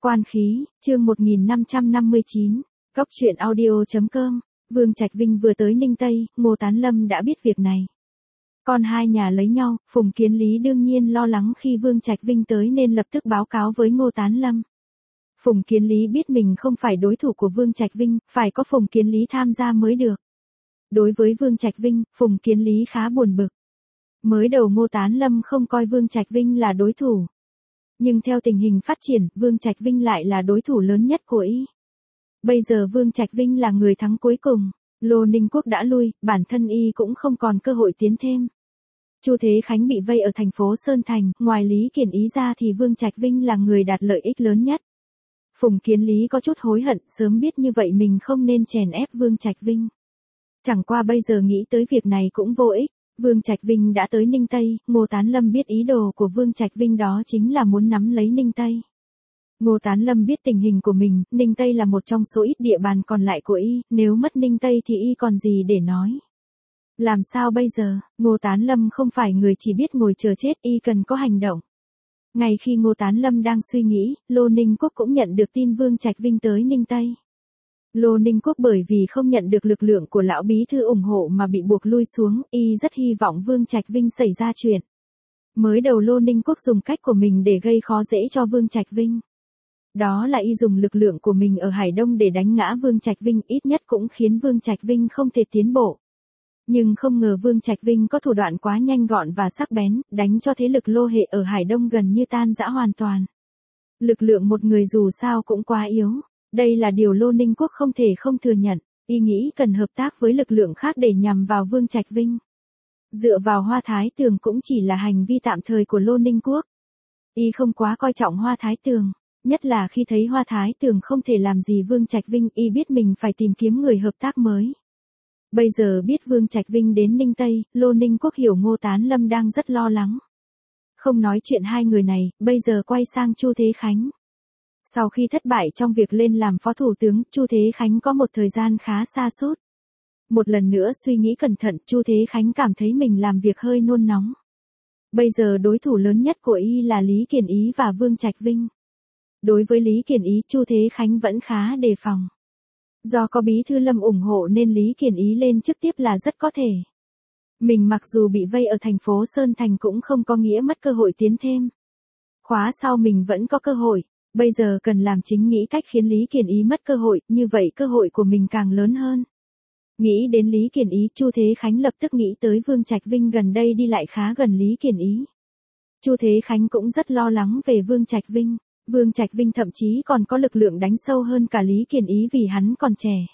Quan khí, chương 1559, Cốc truyện audio.com, Vương Trạch Vinh vừa tới Ninh Tây, Ngô Tán Lâm đã biết việc này. Con hai nhà lấy nhau, Phùng Kiến Lý đương nhiên lo lắng khi Vương Trạch Vinh tới nên lập tức báo cáo với Ngô Tán Lâm. Phùng Kiến Lý biết mình không phải đối thủ của Vương Trạch Vinh, phải có Phùng Kiến Lý tham gia mới được. Đối với Vương Trạch Vinh, Phùng Kiến Lý khá buồn bực. Mới đầu Ngô Tán Lâm không coi Vương Trạch Vinh là đối thủ. Nhưng theo tình hình phát triển, Vương Trạch Vinh lại là đối thủ lớn nhất của y. Bây giờ Vương Trạch Vinh là người thắng cuối cùng, Lô Ninh Quốc đã lui, bản thân y cũng không còn cơ hội tiến thêm. Chu Thế Khánh bị vây ở thành phố Sơn Thành, ngoài Lý Kiền Ý ra thì Vương Trạch Vinh là người đạt lợi ích lớn nhất. Phùng Kiến Lý có chút hối hận, sớm biết như vậy mình không nên chèn ép Vương Trạch Vinh. Chẳng qua bây giờ nghĩ tới việc này cũng vô ích. Vương Trạch Vinh đã tới Ninh Tây, Ngô Tán Lâm biết ý đồ của Vương Trạch Vinh đó chính là muốn nắm lấy Ninh Tây. Ngô Tán Lâm biết tình hình của mình, Ninh Tây là một trong số ít địa bàn còn lại của y, nếu mất Ninh Tây thì y còn gì để nói. Làm sao bây giờ, Ngô Tán Lâm không phải người chỉ biết ngồi chờ chết, y cần có hành động. Ngay khi Ngô Tán Lâm đang suy nghĩ, Lô Ninh Quốc cũng nhận được tin Vương Trạch Vinh tới Ninh Tây. Lô Ninh Quốc bởi vì không nhận được lực lượng của lão bí thư ủng hộ mà bị buộc lui xuống, y rất hy vọng Vương Trạch Vinh xảy ra chuyện. Mới đầu Lô Ninh Quốc dùng cách của mình để gây khó dễ cho Vương Trạch Vinh. Đó là y dùng lực lượng của mình ở Hải Đông để đánh ngã Vương Trạch Vinh, ít nhất cũng khiến Vương Trạch Vinh không thể tiến bộ. Nhưng không ngờ Vương Trạch Vinh có thủ đoạn quá nhanh gọn và sắc bén, đánh cho thế lực Lô Hệ ở Hải Đông gần như tan rã hoàn toàn. Lực lượng một người dù sao cũng quá yếu. Đây là điều Lô Ninh Quốc không thể không thừa nhận, y nghĩ cần hợp tác với lực lượng khác để nhằm vào Vương Trạch Vinh. Dựa vào Hoa Thái Tường cũng chỉ là hành vi tạm thời của Lô Ninh Quốc. Y không quá coi trọng Hoa Thái Tường, nhất là khi thấy Hoa Thái Tường không thể làm gì Vương Trạch Vinh, y biết mình phải tìm kiếm người hợp tác mới. Bây giờ biết Vương Trạch Vinh đến Ninh Tây, Lô Ninh Quốc hiểu Ngô Tán Lâm đang rất lo lắng. Không nói chuyện hai người này, bây giờ quay sang Chu Thế Khánh. Sau khi thất bại trong việc lên làm phó thủ tướng, Chu Thế Khánh có một thời gian khá sa sút. Một lần nữa suy nghĩ cẩn thận, Chu Thế Khánh cảm thấy mình làm việc hơi nôn nóng. Bây giờ đối thủ lớn nhất của y là Lý Kiền Ý và Vương Trạch Vinh. Đối với Lý Kiền Ý, Chu Thế Khánh vẫn khá đề phòng. Do có bí thư Lâm ủng hộ nên Lý Kiền Ý lên chức tiếp là rất có thể. Mình mặc dù bị vây ở thành phố Sơn Thành cũng không có nghĩa mất cơ hội tiến thêm. Khóa sau mình vẫn có cơ hội. Bây giờ cần làm chính nghĩ cách khiến Lý Kiền Ý mất cơ hội, như vậy cơ hội của mình càng lớn hơn. Nghĩ đến Lý Kiền Ý, Chu Thế Khánh lập tức nghĩ tới Vương Trạch Vinh gần đây đi lại khá gần Lý Kiền Ý. Chu Thế Khánh cũng rất lo lắng về Vương Trạch Vinh. Vương Trạch Vinh thậm chí còn có lực lượng đánh sâu hơn cả Lý Kiền Ý vì hắn còn trẻ.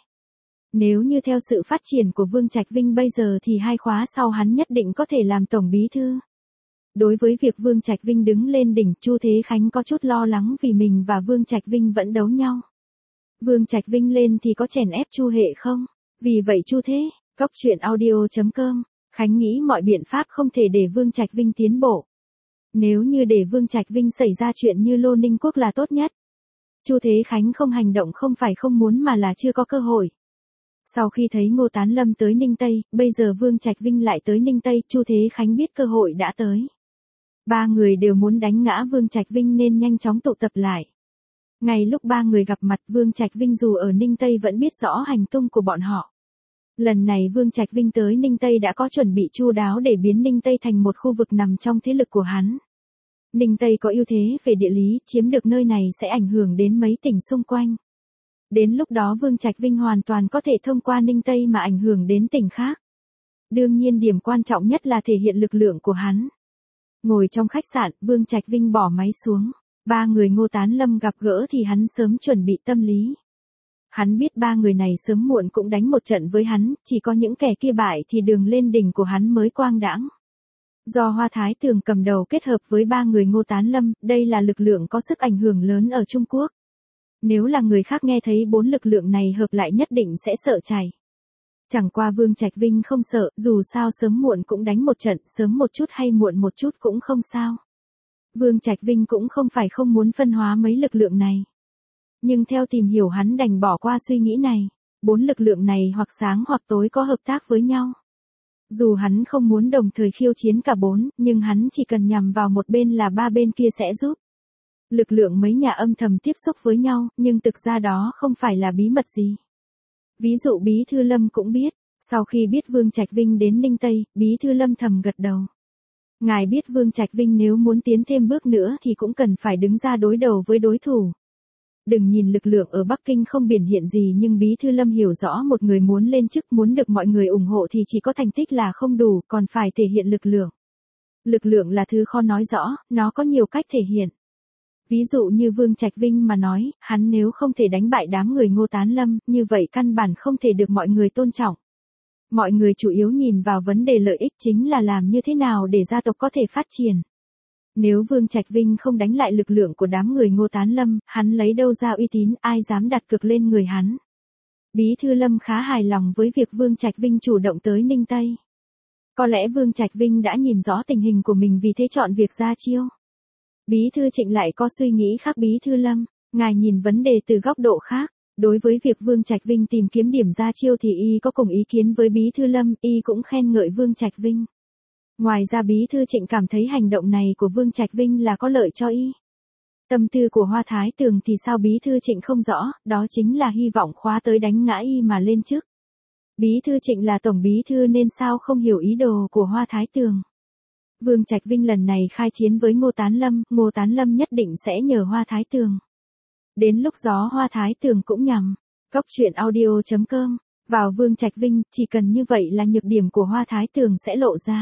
Nếu như theo sự phát triển của Vương Trạch Vinh bây giờ thì 2 khóa sau hắn nhất định có thể làm tổng bí thư. Đối với việc Vương Trạch Vinh đứng lên đỉnh, Chu Thế Khánh có chút lo lắng vì mình và Vương Trạch Vinh vẫn đấu nhau. Vương Trạch Vinh lên thì có chèn ép Chu Hệ không? Vì vậy Chu Thế, Cốc truyện audio.com, Khánh nghĩ mọi biện pháp không thể để Vương Trạch Vinh tiến bộ. Nếu như để Vương Trạch Vinh xảy ra chuyện như Lô Ninh Quốc là tốt nhất. Chu Thế Khánh không hành động không phải không muốn mà là chưa có cơ hội. Sau khi thấy Ngô Tán Lâm tới Ninh Tây, bây giờ Vương Trạch Vinh lại tới Ninh Tây, Chu Thế Khánh biết cơ hội đã tới. 3 người đều muốn đánh ngã Vương Trạch Vinh nên nhanh chóng tụ tập lại. Ngay lúc 3 người gặp mặt, Vương Trạch Vinh dù ở Ninh Tây vẫn biết rõ hành tung của bọn họ. Lần này Vương Trạch Vinh tới Ninh Tây đã có chuẩn bị chu đáo để biến Ninh Tây thành một khu vực nằm trong thế lực của hắn. Ninh Tây có ưu thế về địa lý, chiếm được nơi này sẽ ảnh hưởng đến mấy tỉnh xung quanh. Đến lúc đó Vương Trạch Vinh hoàn toàn có thể thông qua Ninh Tây mà ảnh hưởng đến tỉnh khác. Đương nhiên điểm quan trọng nhất là thể hiện lực lượng của hắn. Ngồi trong khách sạn, Vương Trạch Vinh bỏ máy xuống. 3 người Ngô Tán Lâm gặp gỡ thì hắn sớm chuẩn bị tâm lý. Hắn biết 3 người này sớm muộn cũng đánh một trận với hắn, chỉ có những kẻ kia bại thì đường lên đỉnh của hắn mới quang đãng. Do Hoa Thái Tường cầm đầu kết hợp với 3 người Ngô Tán Lâm, đây là lực lượng có sức ảnh hưởng lớn ở Trung Quốc. Nếu là người khác nghe thấy 4 lực lượng này hợp lại nhất định sẽ sợ chảy. Chẳng qua Vương Trạch Vinh không sợ, dù sao sớm muộn cũng đánh một trận, sớm một chút hay muộn một chút cũng không sao. Vương Trạch Vinh cũng không phải không muốn phân hóa mấy lực lượng này. Nhưng theo tìm hiểu hắn đành bỏ qua suy nghĩ này, 4 lực lượng này hoặc sáng hoặc tối có hợp tác với nhau. Dù hắn không muốn đồng thời khiêu chiến cả 4, nhưng hắn chỉ cần nhằm vào một bên là 3 bên kia sẽ giúp. Lực lượng mấy nhà âm thầm tiếp xúc với nhau, nhưng thực ra đó không phải là bí mật gì. Ví dụ Bí Thư Lâm cũng biết, sau khi biết Vương Trạch Vinh đến Ninh Tây, Bí Thư Lâm thầm gật đầu. Ngài biết Vương Trạch Vinh nếu muốn tiến thêm bước nữa thì cũng cần phải đứng ra đối đầu với đối thủ. Đừng nhìn lực lượng ở Bắc Kinh không biểu hiện gì nhưng Bí Thư Lâm hiểu rõ một người muốn lên chức muốn được mọi người ủng hộ thì chỉ có thành tích là không đủ, còn phải thể hiện lực lượng. Lực lượng là thứ khó nói rõ, nó có nhiều cách thể hiện. Ví dụ như Vương Trạch Vinh mà nói, hắn nếu không thể đánh bại đám người Ngô Tán Lâm, như vậy căn bản không thể được mọi người tôn trọng. Mọi người chủ yếu nhìn vào vấn đề lợi ích chính là làm như thế nào để gia tộc có thể phát triển. Nếu Vương Trạch Vinh không đánh lại lực lượng của đám người Ngô Tán Lâm, hắn lấy đâu ra uy tín, ai dám đặt cược lên người hắn. Bí Thư Lâm khá hài lòng với việc Vương Trạch Vinh chủ động tới Ninh Tây. Có lẽ Vương Trạch Vinh đã nhìn rõ tình hình của mình vì thế chọn việc ra chiêu. Bí Thư Trịnh lại có suy nghĩ khác Bí Thư Lâm, ngài nhìn vấn đề từ góc độ khác. Đối với việc Vương Trạch Vinh tìm kiếm điểm ra chiêu thì y có cùng ý kiến với Bí Thư Lâm, y cũng khen ngợi Vương Trạch Vinh. Ngoài ra Bí Thư Trịnh cảm thấy hành động này của Vương Trạch Vinh là có lợi cho y. Tâm tư của Hoa Thái Tường thì sao Bí Thư Trịnh không rõ, đó chính là hy vọng khóa tới đánh ngã y mà lên chức. Bí Thư Trịnh là Tổng Bí Thư nên sao không hiểu ý đồ của Hoa Thái Tường. Vương Trạch Vinh lần này khai chiến với Ngô Tán Lâm nhất định sẽ nhờ Hoa Thái Tường. Đến lúc gió Hoa Thái Tường cũng nhằm. Cóc truyện audio.com. Vào Vương Trạch Vinh, chỉ cần như vậy là nhược điểm của Hoa Thái Tường sẽ lộ ra.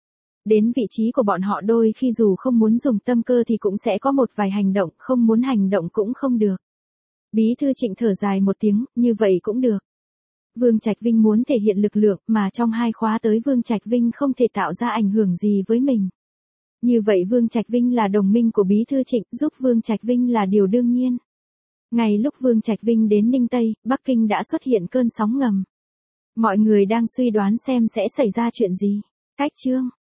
Đến vị trí của bọn họ đôi khi dù không muốn dùng tâm cơ thì cũng sẽ có một vài hành động, không muốn hành động cũng không được. Bí Thư Trịnh thở dài một tiếng, như vậy cũng được. Vương Trạch Vinh muốn thể hiện lực lượng mà trong 2 khóa tới Vương Trạch Vinh không thể tạo ra ảnh hưởng gì với mình. Như vậy Vương Trạch Vinh là đồng minh của Bí Thư Trịnh, giúp Vương Trạch Vinh là điều đương nhiên. Ngay lúc Vương Trạch Vinh đến Ninh Tây, Bắc Kinh đã xuất hiện cơn sóng ngầm. Mọi người đang suy đoán xem sẽ xảy ra chuyện gì. Cách chương